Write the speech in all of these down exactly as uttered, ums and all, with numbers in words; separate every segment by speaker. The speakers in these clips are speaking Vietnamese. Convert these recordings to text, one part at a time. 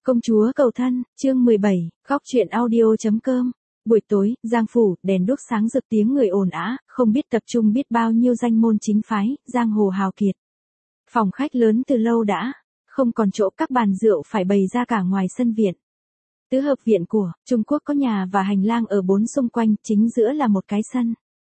Speaker 1: Công chúa cầu thân, chương mười bảy, góc truyện audio.com. Buổi tối, Giang phủ, đèn đuốc sáng rực tiếng người ồn ào, không biết tập trung biết bao nhiêu danh môn chính phái, giang hồ hào kiệt. Phòng khách lớn từ lâu đã, không còn chỗ, các bàn rượu phải bày ra cả ngoài sân viện. Tứ hợp viện của Trung Quốc có nhà và hành lang ở bốn xung quanh, chính giữa là một cái sân.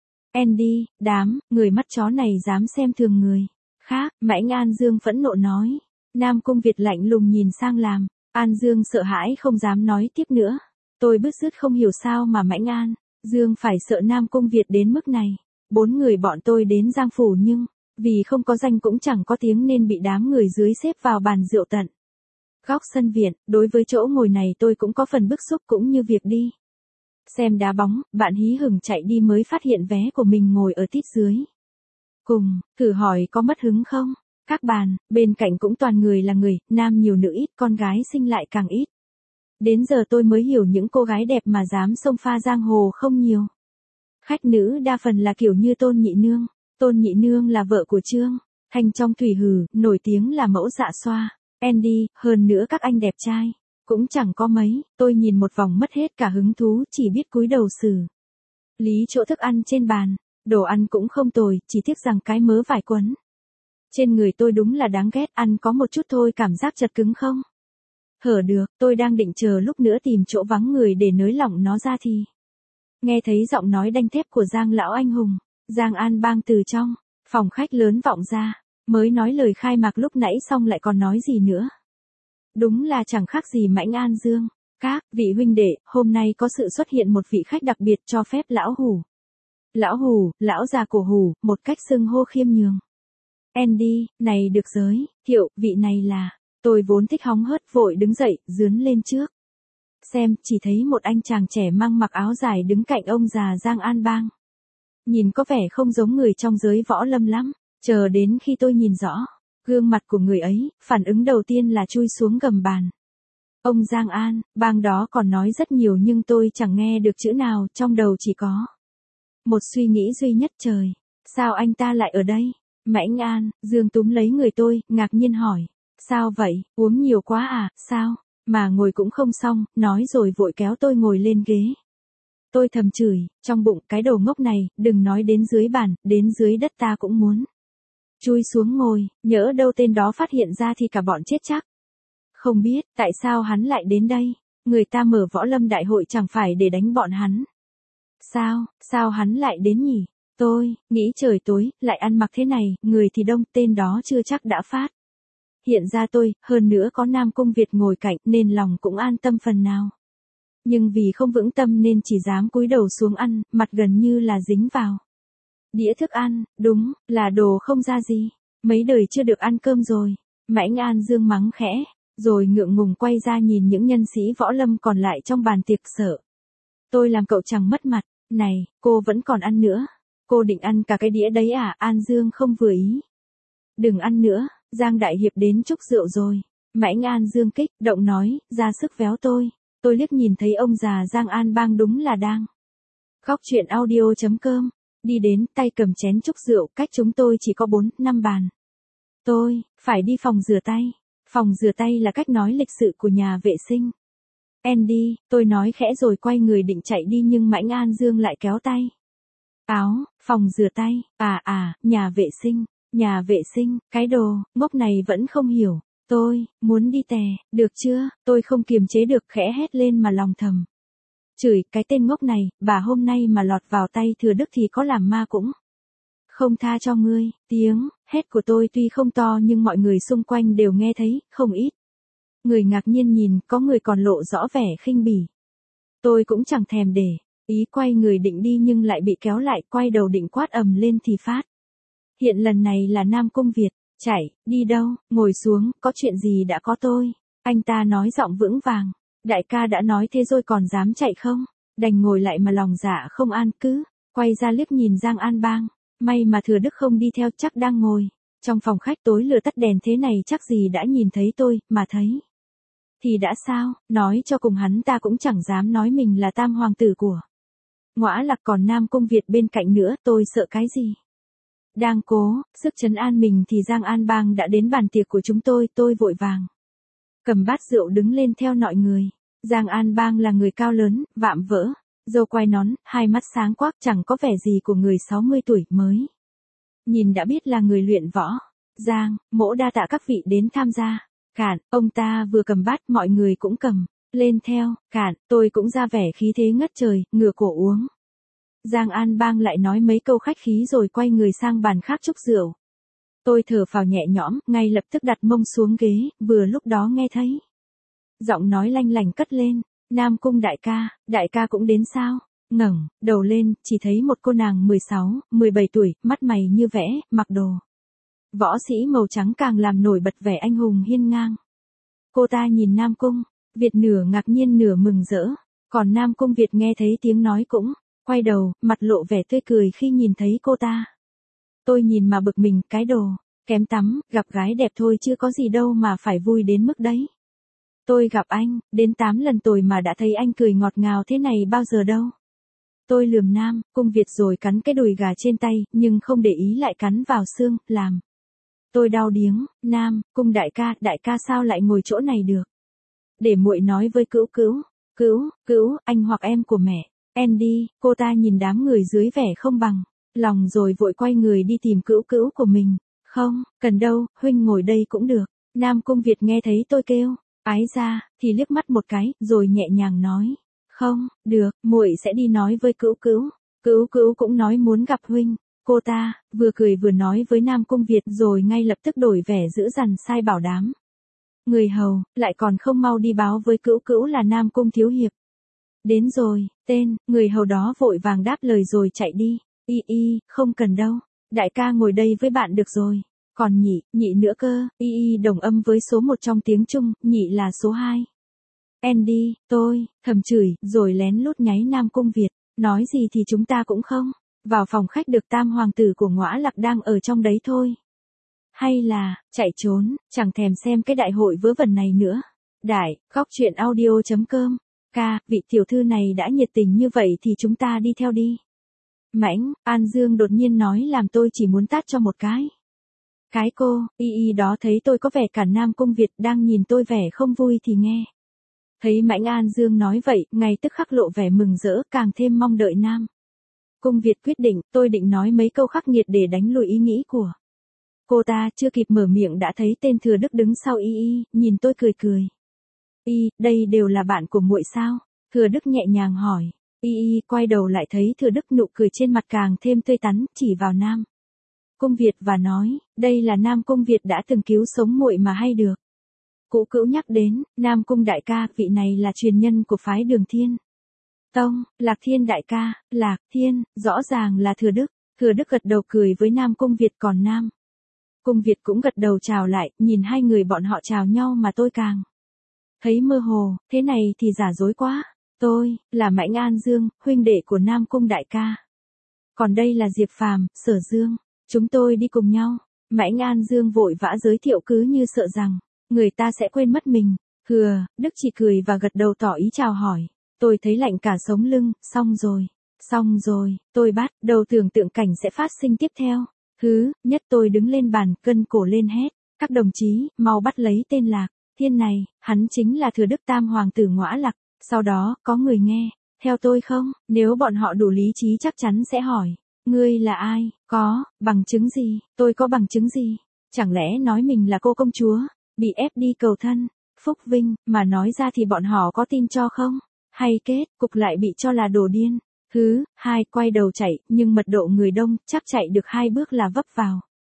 Speaker 1: Andy, đám, người mắt chó này dám xem thường người khác, Mãnh An Dương phẫn nộ nói. Nam Cung Việt lạnh lùng nhìn sang làm. An Dương sợ hãi không dám nói tiếp nữa. Tôi bứt rứt không hiểu sao mà Mãnh An Dương phải sợ Nam Cung Việt đến mức này. Bốn người bọn tôi đến Giang phủ nhưng, vì không có danh cũng chẳng có tiếng nên bị đám người dưới xếp vào bàn rượu tận góc sân viện. Đối với chỗ ngồi này tôi cũng có phần bức xúc, cũng như việc đi xem đá bóng, bạn hí hửng chạy đi mới phát hiện vé của mình ngồi ở tít dưới cùng, thử hỏi có mất hứng không? Các bàn bên cạnh cũng toàn người là người, nam nhiều nữ ít, con gái xinh lại càng ít. Đến giờ tôi mới hiểu những cô gái đẹp mà dám xông pha giang hồ không nhiều. Khách nữ đa phần là kiểu như Tôn Nhị Nương. Tôn Nhị Nương là vợ của Trương Thanh trong Thủy Hử, nổi tiếng là mẫu dạ xoa. Andy, hơn nữa các anh đẹp trai cũng chẳng có mấy. Tôi nhìn một vòng mất hết cả hứng thú, chỉ biết cúi đầu xử lý chỗ thức ăn trên bàn. Đồ ăn cũng không tồi, chỉ tiếc rằng cái mớ vải quấn trên người tôi đúng là đáng ghét, ăn có một chút thôi cảm giác chật cứng không hở được. Tôi đang định chờ lúc nữa tìm chỗ vắng người để nới lỏng nó ra thì nghe thấy giọng nói đanh thép của Giang lão anh hùng, Giang An Bang từ trong phòng khách lớn vọng ra. Mới nói lời khai mạc lúc nãy xong lại còn nói gì nữa. Đúng là chẳng khác gì Mãnh An Dương. Các vị huynh đệ, hôm nay có sự xuất hiện một vị khách đặc biệt, cho phép lão Hủ. Lão Hủ, lão già cổ Hủ, một cách xưng hô khiêm nhường. Andy, này được giới thiệu, vị này là. Tôi vốn thích hóng hớt, vội đứng dậy, dướn lên trước xem, chỉ thấy một anh chàng trẻ mang mặc áo dài đứng cạnh ông già Giang An Bang. Nhìn có vẻ không giống người trong giới võ lâm lắm. Chờ đến khi tôi nhìn rõ gương mặt của người ấy, phản ứng đầu tiên là chui xuống gầm bàn. Ông Giang An Bang đó còn nói rất nhiều nhưng tôi chẳng nghe được chữ nào, trong đầu chỉ có một suy nghĩ duy nhất: trời, sao anh ta lại ở đây? Mãnh An Dương túm lấy người tôi, ngạc nhiên hỏi. Sao vậy, uống nhiều quá à, sao? Mà ngồi cũng không xong, nói rồi vội kéo tôi ngồi lên ghế. Tôi thầm chửi, trong bụng, cái đồ ngốc này, đừng nói đến dưới bàn, đến dưới đất ta cũng muốn chui xuống ngồi, nhỡ đâu tên đó phát hiện ra thì cả bọn chết chắc. Không biết, tại sao hắn lại đến đây? Người ta mở võ lâm đại hội chẳng phải để đánh bọn hắn. Sao, sao hắn lại đến nhỉ? Tôi nghĩ trời tối, lại ăn mặc thế này, người thì đông, tên đó chưa chắc đã phát hiện ra tôi, hơn nữa có Nam Cung Việt ngồi cạnh nên lòng cũng an tâm phần nào. Nhưng vì không vững tâm nên chỉ dám cúi đầu xuống ăn, mặt gần như là dính vào đĩa thức ăn. Đúng là đồ không ra gì, mấy đời chưa được ăn cơm rồi. Mãnh An Dương mắng khẽ, rồi ngượng ngùng quay ra nhìn những nhân sĩ võ lâm còn lại trong bàn tiệc. Sợ tôi làm cậu chẳng mất mặt. Này, cô vẫn còn ăn nữa? Cô định ăn cả cái đĩa đấy à? An Dương không vừa ý. Đừng ăn nữa, Giang đại hiệp đến chúc rượu rồi. Mãnh An Dương kích động nói, ra sức véo tôi. Tôi liếc nhìn thấy ông già Giang An Bang đúng là đang góc truyện audio.com đi đến, tay cầm chén chúc rượu, cách chúng tôi chỉ có bốn, năm bàn. Tôi phải đi phòng rửa tay. Phòng rửa tay là cách nói lịch sự của nhà vệ sinh. Andy, tôi nói khẽ rồi quay người định chạy đi nhưng Mãnh An Dương lại kéo tay áo. Phòng rửa tay, à à, nhà vệ sinh, nhà vệ sinh, cái đồ ngốc này vẫn không hiểu. Tôi muốn đi tè, được chưa? Tôi không kiềm chế được khẽ hét lên mà lòng thầm chửi, cái tên ngốc này, bà hôm nay mà lọt vào tay Thừa Đức thì có làm ma cũng không tha cho ngươi. Tiếng hét của tôi tuy không to nhưng mọi người xung quanh đều nghe thấy, không ít người ngạc nhiên nhìn, có người còn lộ rõ vẻ khinh bỉ. Tôi cũng chẳng thèm để ý, quay người định đi nhưng lại bị kéo lại, quay đầu định quát ầm lên thì phát hiện lần này là Nam Cung Việt. Chạy, đi đâu? Ngồi xuống, có chuyện gì đã có tôi? Anh ta nói giọng vững vàng. Đại ca đã nói thế rồi còn dám chạy không? Đành ngồi lại mà lòng dạ không an, cứ quay ra liếc nhìn Giang An Bang. May mà Thừa Đức không đi theo, chắc đang ngồi trong phòng khách tối lửa tắt đèn thế này chắc gì đã nhìn thấy tôi, mà thấy thì đã sao? Nói cho cùng hắn ta cũng chẳng dám nói mình là tam hoàng tử của Ngõa Lạc, còn Nam Cung Việt bên cạnh nữa, tôi sợ cái gì? Đang cố sức trấn an mình thì Giang An Bang đã đến bàn tiệc của chúng tôi. Tôi vội vàng cầm bát rượu đứng lên theo mọi người. Giang An Bang là người cao lớn, vạm vỡ, râu quai nón, hai mắt sáng quắc, chẳng có vẻ gì của người sáu mươi tuổi mới. Nhìn đã biết là người luyện võ. Giang, Mỗ đa tạ các vị đến tham gia. Cạn, ông ta vừa cầm bát mọi người cũng cầm lên theo. Cạn, tôi cũng ra vẻ khí thế ngất trời, ngửa cổ uống. Giang An Bang lại nói mấy câu khách khí rồi quay người sang bàn khác chúc rượu. Tôi thở phào nhẹ nhõm, ngay lập tức đặt mông xuống ghế, vừa lúc đó nghe thấy giọng nói lanh lành cất lên, Nam Cung đại ca, đại ca cũng đến sao? Ngẩng đầu lên, chỉ thấy một cô nàng mười sáu, mười bảy tuổi, mắt mày như vẽ, mặc đồ võ sĩ màu trắng càng làm nổi bật vẻ anh hùng hiên ngang. Cô ta nhìn Nam Cung Việt nửa ngạc nhiên nửa mừng rỡ, còn Nam Cung Việt nghe thấy tiếng nói cũng quay đầu, mặt lộ vẻ tươi cười khi nhìn thấy cô ta. Tôi nhìn mà bực mình, cái đồ kém tắm, gặp gái đẹp thôi chứ có gì đâu mà phải vui đến mức đấy. Tôi gặp anh, đến tám lần tôi mà đã thấy anh cười ngọt ngào thế này bao giờ đâu. Tôi lườm Nam Cung Việt rồi cắn cái đùi gà trên tay, nhưng không để ý lại cắn vào xương, làm tôi đau điếng. Nam Cung đại ca, đại ca sao lại ngồi chỗ này được? Để muội nói với Cữu Cữu. Cữu, Cữu, anh hoặc em của mẹ. Andy, cô ta nhìn đám người dưới vẻ không bằng lòng rồi vội quay người đi tìm Cữu Cữu của mình. Không, cần đâu, huynh ngồi đây cũng được. Nam Cung Việt nghe thấy tôi kêu ái ra, thì liếc mắt một cái, rồi nhẹ nhàng nói. Không, được, muội sẽ đi nói với Cữu Cữu. Cữu Cữu cũng nói muốn gặp huynh. Cô ta, vừa cười vừa nói với Nam Cung Việt rồi ngay lập tức đổi vẻ dữ dằn sai bảo đám người hầu, lại còn không mau đi báo với Cữu Cữu là Nam Cung thiếu hiệp đến rồi. Tên người hầu đó vội vàng đáp lời rồi chạy đi. Y y, không cần đâu, đại ca ngồi đây với bạn được rồi. Còn nhị, nhị nữa cơ. Y y đồng âm với số một trong tiếng Trung, nhị là số hai. Andy, tôi, thầm chửi, rồi lén lút nháy Nam Cung Việt. Nói gì thì chúng ta cũng không vào phòng khách được, tam hoàng tử của Ngõa Lạc đang ở trong đấy thôi. Hay là, chạy trốn, chẳng thèm xem cái đại hội vớ vẩn này nữa. Đại, góc truyện audio chấm com. Ca, vị tiểu thư này đã nhiệt tình như vậy thì chúng ta đi theo đi. Mãnh, An Dương đột nhiên nói làm tôi chỉ muốn tát cho một cái. Cái cô, y y đó thấy tôi có vẻ cả Nam Cung Việt đang nhìn tôi vẻ không vui thì nghe. Thấy Mãnh An Dương nói vậy, ngay tức khắc lộ vẻ mừng rỡ, càng thêm mong đợi Nam Cung Việt quyết định. Tôi định nói mấy câu khắc nghiệt để đánh lùi ý nghĩ của cô ta, chưa kịp mở miệng đã thấy tên Thừa Đức đứng sau y y, nhìn tôi cười cười. Y, đây đều là bạn của muội sao? Thừa Đức nhẹ nhàng hỏi. Y y quay đầu lại thấy Thừa Đức nụ cười trên mặt càng thêm tươi tắn, chỉ vào Nam Cung Việt và nói, đây là Nam Cung Việt đã từng cứu sống muội mà hay được. Cữu Cữu nhắc đến, Nam Cung đại ca, vị này là truyền nhân của phái Đường Thiên Tông. Lạc Thiên đại ca, Lạc Thiên, rõ ràng là Thừa Đức. Thừa Đức gật đầu cười với Nam Cung Việt, còn Nam Cung Việt cũng gật đầu chào lại, nhìn hai người bọn họ chào nhau mà tôi càng thấy mơ hồ, thế này thì giả dối quá. Tôi, là Mãnh An Dương, huynh đệ của Nam Cung đại ca. Còn đây là Diệp Phàm, Sở Dương, chúng tôi đi cùng nhau. Mãnh An Dương vội vã giới thiệu cứ như sợ rằng người ta sẽ quên mất mình. Thừa Đức chỉ cười và gật đầu tỏ ý chào hỏi. Tôi thấy lạnh cả sống lưng, xong rồi, xong rồi, tôi bắt đầu tưởng tượng cảnh sẽ phát sinh tiếp theo. Thứ nhất tôi đứng lên bàn, cân cổ lên hét, các đồng chí, mau bắt lấy tên Lạc Thiên này, hắn chính là Thừa Đức tam hoàng tử Ngõa Lạc. Sau đó, có người nghe theo tôi không? Nếu bọn họ đủ lý trí chắc chắn sẽ hỏi, ngươi là ai? Có bằng chứng gì? Tôi có bằng chứng gì? Chẳng lẽ nói mình là cô công chúa bị ép đi cầu thân Phúc Vinh, mà nói ra thì bọn họ có tin cho không? Hay kết cục lại bị cho là đồ điên? Thứ hai quay đầu chạy, nhưng mật độ người đông, chắc chạy được hai bước là vấp vào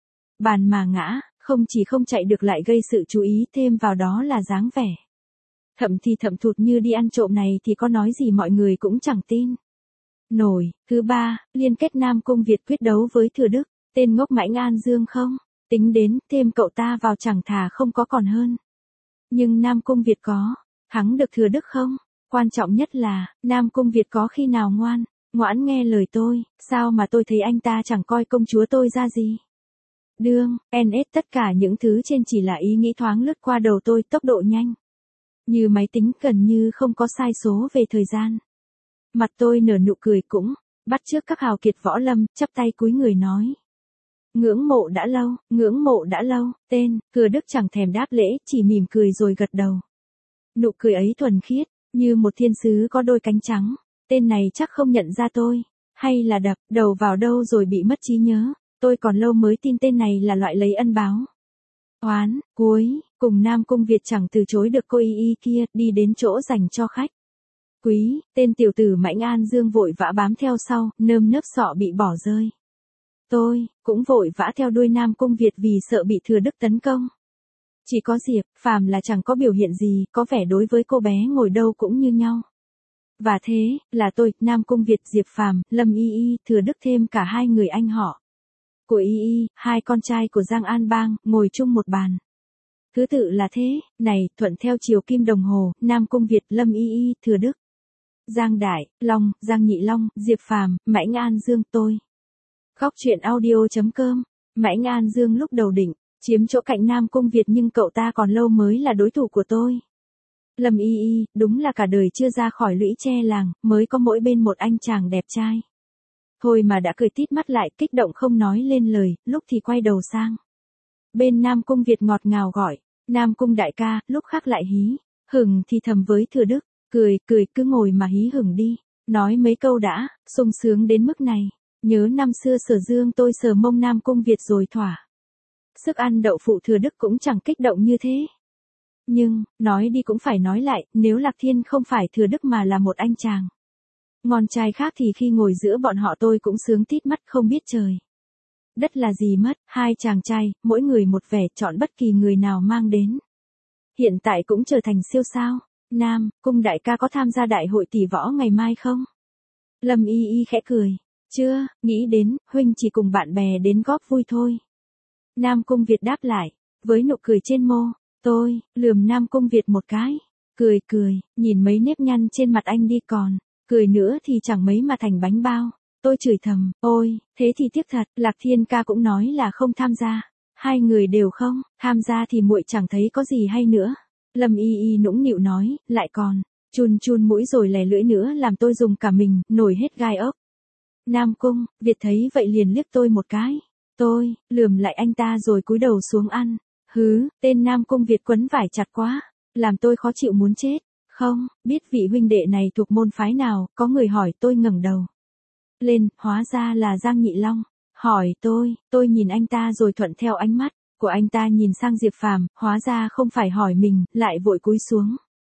Speaker 1: bàn mà ngã. Không chỉ không chạy được lại gây sự chú ý, thêm vào đó là dáng vẻ thậm thì thậm thụt như đi ăn trộm này thì có nói gì mọi người cũng chẳng tin nổi. Thứ ba, liên kết Nam Cung Việt quyết đấu với Thừa Đức, tên ngốc Mãnh An Dương không tính đến, thêm cậu ta vào chẳng thà không có còn hơn. Nhưng Nam Cung Việt có thắng được Thừa Đức không? Quan trọng nhất là, Nam Cung Việt có khi nào ngoan ngoãn nghe lời tôi? Sao mà tôi thấy anh ta chẳng coi công chúa tôi ra gì? Đương, en ét tất cả những thứ trên chỉ là ý nghĩ thoáng lướt qua đầu tôi, tốc độ nhanh như máy tính, gần như không có sai số về thời gian. Mặt tôi nở nụ cười cũng bắt chước các hào kiệt võ lâm, chắp tay cúi người nói. ngưỡng mộ đã lâu, ngưỡng mộ đã lâu, tên, Thừa Đức chẳng thèm đáp lễ, chỉ mỉm cười rồi gật đầu. Nụ cười ấy thuần khiết, như một thiên sứ có đôi cánh trắng. Tên này chắc không nhận ra tôi, hay là đập đầu vào đâu rồi bị mất trí nhớ, tôi còn lâu mới tin tên này là loại lấy ân báo. Oán, cuối, cùng Nam Cung Việt chẳng từ chối được cô y y kia, đi đến chỗ dành cho khách. Quý, tên tiểu tử Mãnh An Dương vội vã bám theo sau, nơm nớp sọ bị bỏ rơi. Tôi, cũng vội vã theo đuôi Nam Cung Việt vì sợ bị Thừa Đức tấn công. Chỉ có Diệp Phàm là chẳng có biểu hiện gì, có vẻ đối với cô bé ngồi đâu cũng như nhau. Và thế, là tôi, Nam Cung Việt, Diệp Phàm, Lâm Y Y, Thừa Đức thêm cả hai người anh họ của Y Y, hai con trai của Giang An Bang, ngồi chung một bàn. Thứ tự là thế, này, thuận theo chiều kim đồng hồ, Nam Cung Việt, Lâm Y Y, Thừa Đức, Giang Đại, Long, Giang Nhị Long, Diệp Phàm, Mãnh An Dương, tôi. Khóc chuyện audio.com. Mãnh An Dương lúc đầu định chiếm chỗ cạnh Nam Cung Việt nhưng cậu ta còn lâu mới là đối thủ của tôi. Lâm Y Y, đúng là cả đời chưa ra khỏi lũy tre làng, mới có mỗi bên một anh chàng đẹp trai. Thôi mà đã cười tít mắt lại, kích động không nói lên lời, lúc thì quay đầu sang. Bên Nam Cung Việt ngọt ngào gọi, Nam Cung đại ca, lúc khác lại hí, hửng thì thầm với Thừa Đức, cười, cười, cứ ngồi mà hí hửng đi, nói mấy câu đã, sung sướng đến mức này, nhớ năm xưa Sở Dương tôi sờ mông Nam Cung Việt rồi thỏa. Sức ăn đậu phụ Thừa Đức cũng chẳng kích động như thế. Nhưng, nói đi cũng phải nói lại, nếu Lạc Thiên không phải Thừa Đức mà là một anh chàng ngon trai khác thì khi ngồi giữa bọn họ tôi cũng sướng tít mắt không biết trời đất là gì mất, hai chàng trai, mỗi người một vẻ, chọn bất kỳ người nào mang đến. Hiện tại cũng trở thành siêu sao. Nam Cung đại ca có tham gia đại hội tỷ võ ngày mai không? Lâm Y Y khẽ cười. Chưa, nghĩ đến, huynh chỉ cùng bạn bè đến góp vui thôi. Nam Cung Việt đáp lại, với nụ cười trên môi. Tôi, lườm Nam Cung Việt một cái. Cười cười, nhìn mấy nếp nhăn trên mặt anh đi còn. Cười nữa thì chẳng mấy mà thành bánh bao. Tôi chửi thầm, ôi, thế thì tiếc thật, Lạc Thiên ca cũng nói là không tham gia. Hai người đều không, tham gia thì muội chẳng thấy có gì hay nữa. Lâm Y Y nũng nịu nói, lại còn, chun chun mũi rồi lè lưỡi nữa làm tôi dùng cả mình, nổi hết gai ốc. Nam Cung Việt thấy vậy liền liếc tôi một cái. Tôi, lườm lại anh ta rồi cúi đầu xuống ăn. Hứ, tên Nam Cung Việt quấn vải chặt quá, làm tôi khó chịu muốn chết. Không, biết vị huynh đệ này thuộc môn phái nào, có người hỏi tôi ngẩng đầu lên, hóa ra là Giang Nhị Long. Hỏi tôi, tôi nhìn anh ta rồi thuận theo ánh mắt của anh ta nhìn sang Diệp Phàm, hóa ra không phải hỏi mình, lại vội cúi xuống.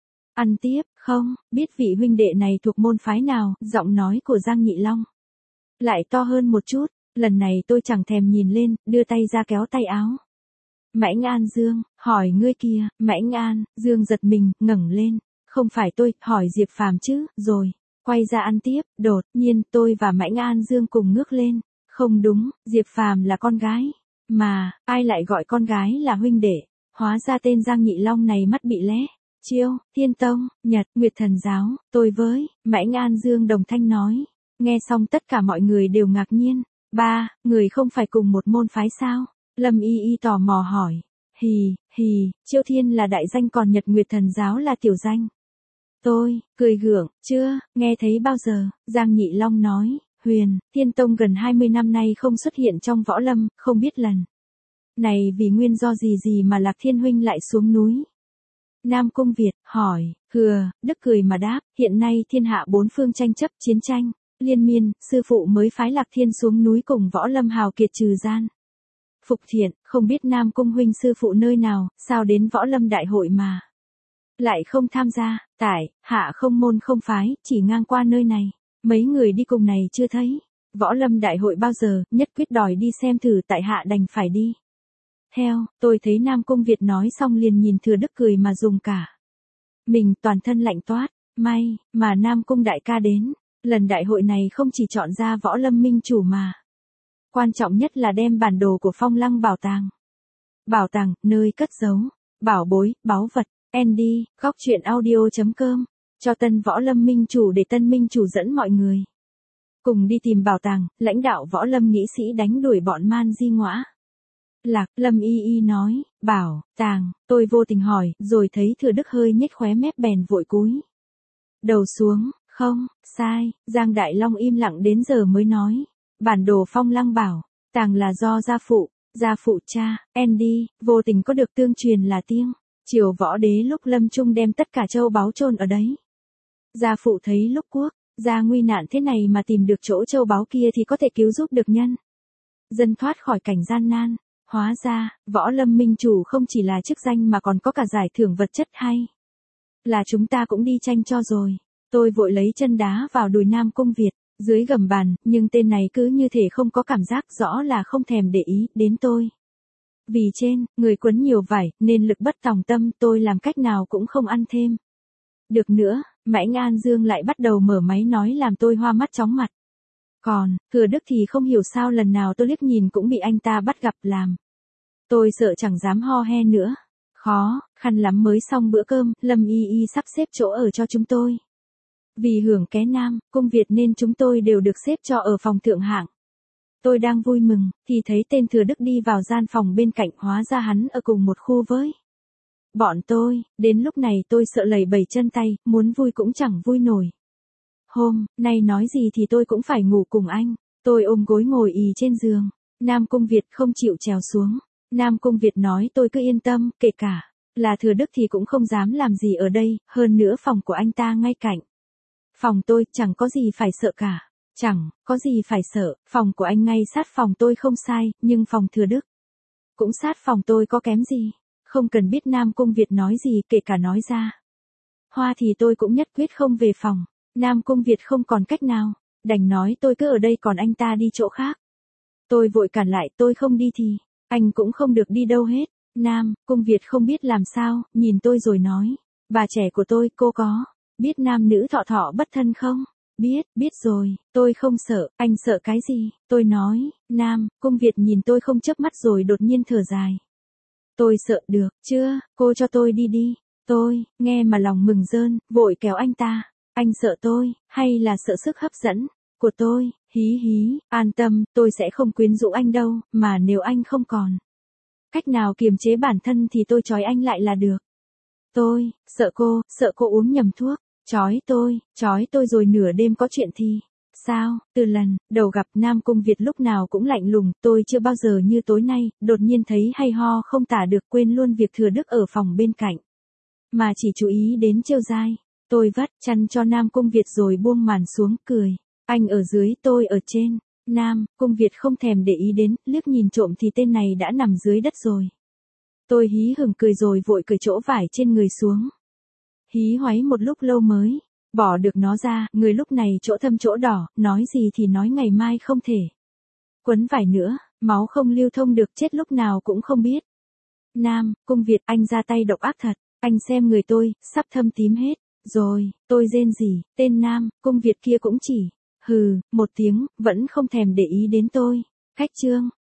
Speaker 1: Ăn tiếp, không, biết vị huynh đệ này thuộc môn phái nào, giọng nói của Giang Nhị Long lại to hơn một chút, lần này tôi chẳng thèm nhìn lên, đưa tay ra kéo tay áo. Mãnh An Dương, hỏi ngươi kia, Mãnh An, Dương giật mình, ngẩng lên, không phải tôi, hỏi Diệp Phàm chứ, rồi, quay ra ăn tiếp, đột nhiên tôi và Mãnh An Dương cùng ngước lên, không đúng, Diệp Phàm là con gái, mà, ai lại gọi con gái là huynh đệ, hóa ra tên Giang Nhị Long này mắt bị lé. Chiêu, Thiên Tông, Nhật, Nguyệt Thần Giáo, tôi với, Mãnh An Dương đồng thanh nói, nghe xong tất cả mọi người đều ngạc nhiên, ba, người không phải cùng một môn phái sao? Lâm Y Y tò mò hỏi, hì, hì, Chiêu Thiên là đại danh còn Nhật Nguyệt Thần Giáo là tiểu danh. Tôi, cười gượng, chưa, nghe thấy bao giờ, Giang Nhị Long nói, Huyền, Thiên Tông gần hai mươi năm nay không xuất hiện trong võ lâm, không biết lần này vì nguyên do gì gì mà Lạc Thiên huynh lại xuống núi. Nam Cung Việt, hỏi, hừa, Đức cười mà đáp, hiện nay thiên hạ bốn phương tranh chấp, chiến tranh, liên miên, sư phụ mới phái Lạc Thiên xuống núi cùng võ lâm hào kiệt trừ gian. Phục Thiện, không biết Nam Cung huynh sư phụ nơi nào, sao đến võ lâm đại hội mà lại không tham gia, tại, hạ không môn không phái, chỉ ngang qua nơi này, mấy người đi cùng này chưa thấy, võ lâm đại hội bao giờ, nhất quyết đòi đi xem thử tại hạ đành phải đi. Theo, tôi thấy Nam Cung Việt nói xong liền nhìn Thừa Đức cười mà dùng cả mình toàn thân lạnh toát, may, mà Nam Cung đại ca đến, lần đại hội này không chỉ chọn ra võ lâm minh chủ mà quan trọng nhất là đem bản đồ của Phong Lăng bảo tàng. Bảo tàng, nơi cất giấu, bảo bối, báu vật, Andy, khóc chuyện audio.com, cho tân võ lâm minh chủ để tân minh chủ dẫn mọi người cùng đi tìm bảo tàng, lãnh đạo võ lâm nghĩ sĩ đánh đuổi bọn man di ngõa. Lạc, Lâm Y Y nói, bảo, tàng, tôi vô tình hỏi, rồi thấy Thừa Đức hơi nhếch khóe mép bèn vội cúi đầu xuống, không, sai, Giang Đại Long im lặng đến giờ mới nói, bản đồ Phong Lăng bảo Tàng là do gia phụ, gia phụ cha, Andy, vô tình có được tương truyền là tiếng. Triều Võ Đế lúc lâm chung đem tất cả châu báu chôn ở đấy. Gia phụ thấy lúc quốc, gia nguy nạn thế này mà tìm được chỗ châu báu kia thì có thể cứu giúp được nhân dân thoát khỏi cảnh gian nan. Hóa ra, Võ Lâm Minh Chủ không chỉ là chức danh mà còn có cả giải thưởng vật chất hay. Là chúng ta cũng đi tranh cho rồi. Tôi vội lấy chân đá vào đùi Nam Cung Việt, dưới gầm bàn, nhưng tên này cứ như thể không có cảm giác, rõ là không thèm để ý đến tôi. Vì trên, người quấn nhiều vải, nên lực bất tòng tâm, tôi làm cách nào cũng không ăn thêm. Được nữa, Mãnh An Dương lại bắt đầu mở máy nói làm tôi hoa mắt chóng mặt. Còn, Thừa Đức thì không hiểu sao lần nào tôi liếc nhìn cũng bị anh ta bắt gặp làm. Tôi sợ chẳng dám ho he nữa. Khó, khăn lắm mới xong bữa cơm, Lâm Y Y sắp xếp chỗ ở cho chúng tôi. Vì hưởng ké Nam, Cung Việt nên chúng tôi đều được xếp cho ở phòng thượng hạng. Tôi đang vui mừng, thì thấy tên Thừa Đức đi vào gian phòng bên cạnh, hóa ra hắn ở cùng một khu với bọn tôi. Đến lúc này tôi sợ lầy bầy chân tay, muốn vui cũng chẳng vui nổi. Hôm nay nói gì thì tôi cũng phải ngủ cùng anh. Tôi ôm gối ngồi ì trên giường. Nam Cung Việt không chịu trèo xuống. Nam Cung Việt nói tôi cứ yên tâm, kể cả là Thừa Đức thì cũng không dám làm gì ở đây, hơn nữa phòng của anh ta ngay cạnh phòng tôi, chẳng có gì phải sợ cả. Chẳng có gì phải sợ, phòng của anh ngay sát phòng tôi không sai, nhưng phòng Thừa Đức cũng sát phòng tôi có kém gì. Không cần biết Nam Cung Việt nói gì, kể cả nói ra hoa thì tôi cũng nhất quyết không về phòng. Nam Cung Việt không còn cách nào, đành nói tôi cứ ở đây còn anh ta đi chỗ khác. Tôi vội cản lại, tôi không đi thì anh cũng không được đi đâu hết. Nam Cung Việt không biết làm sao, nhìn tôi rồi nói, bà trẻ của tôi, cô có biết nam nữ thọ thọ bất thân không? Biết, biết rồi, tôi không sợ, anh sợ cái gì? Tôi nói. Nam Cung Việt nhìn tôi không chớp mắt rồi đột nhiên thở dài. Tôi sợ được, chưa, cô cho tôi đi đi. Tôi, nghe mà lòng mừng rơn, vội kéo anh ta. Anh sợ tôi, hay là sợ sức hấp dẫn của tôi? Hí hí, an tâm, tôi sẽ không quyến rũ anh đâu, mà nếu anh không còn cách nào kiềm chế bản thân thì tôi trói anh lại là được. Tôi, sợ cô, sợ cô uống nhầm thuốc. Trói tôi, trói tôi rồi nửa đêm có chuyện thì sao? Từ lần đầu gặp Nam Cung Việt lúc nào cũng lạnh lùng, tôi chưa bao giờ như tối nay, đột nhiên thấy hay ho không tả được, quên luôn việc Thừa Đức ở phòng bên cạnh. Mà chỉ chú ý đến trêu dai. Tôi vắt chăn cho Nam Cung Việt rồi buông màn xuống, cười. Anh ở dưới, tôi ở trên. Nam Cung Việt không thèm để ý đến, liếc nhìn trộm thì tên này đã nằm dưới đất rồi. Tôi hí hửng cười rồi vội cởi chỗ vải trên người xuống. Hí hoáy một lúc lâu mới bỏ được nó ra, người lúc này chỗ thâm chỗ đỏ, nói gì thì nói ngày mai không thể quấn vải nữa, máu không lưu thông được, chết lúc nào cũng không biết. Nam Cung Việt, anh ra tay độc ác thật, anh xem người tôi, sắp thâm tím hết rồi. Tôi rên rỉ, tên Nam Cung Việt kia cũng chỉ hừ một tiếng, vẫn không thèm để ý đến tôi. Cách chương